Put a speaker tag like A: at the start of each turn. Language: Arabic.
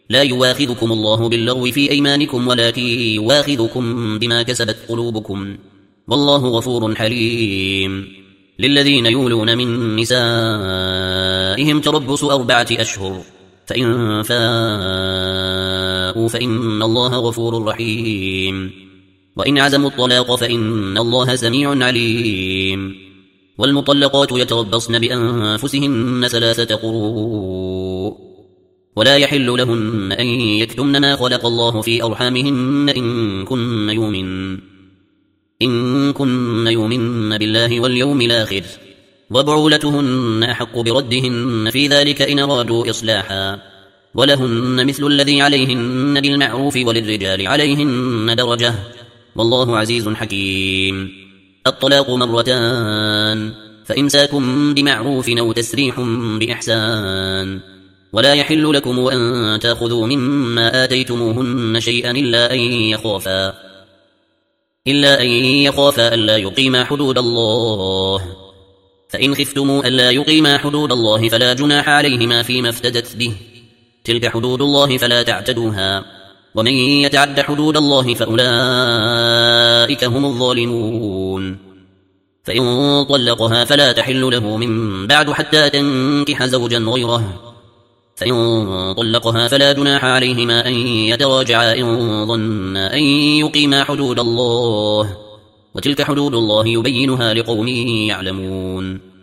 A: لا يواخذكم الله باللغو في أيمانكم ولكن يواخذكم بما كسبت قلوبكم والله غفور حليم. للذين يولون من نسائهم تربص 4 أشهر فإن فاءوا فإن الله غفور رحيم. وإن عزموا الطلاق فإن الله سميع عليم. والمطلقات يتربصن بأنفسهن 3 قروء ولا يحل لهن أن يكتمن ما خلق الله في أرحامهن إن كن يؤمن بالله واليوم الآخر وبعولتهن أحق بردهن في ذلك إن أرادوا إصلاحا ولهن مثل الذي عليهن بالمعروف وللرجال عليهن درجة والله عزيز حكيم. الطلاق 2 مرتان فإمساكم بمعروف أو تسريح بإحسان ولا يحل لكم أن تأخذوا مما آتيتموهن شيئا إلا أن يخافا ألا يقيما حدود الله فإن خفتموا ألا يقيما حدود الله فلا جناح عليهما فيما افتدت به تلك حدود الله فلا تعتدوها ومن يتعد حدود الله فأولئك هم الظالمون. فإن طلقها فلا تحل له من بعد حتى تنكح زوجا غيره فإن طلقها فلا جناح عليهما أن يتراجعا إن ظنا أن يقيما حدود الله وتلك حدود الله يبينها لقوم يعلمون.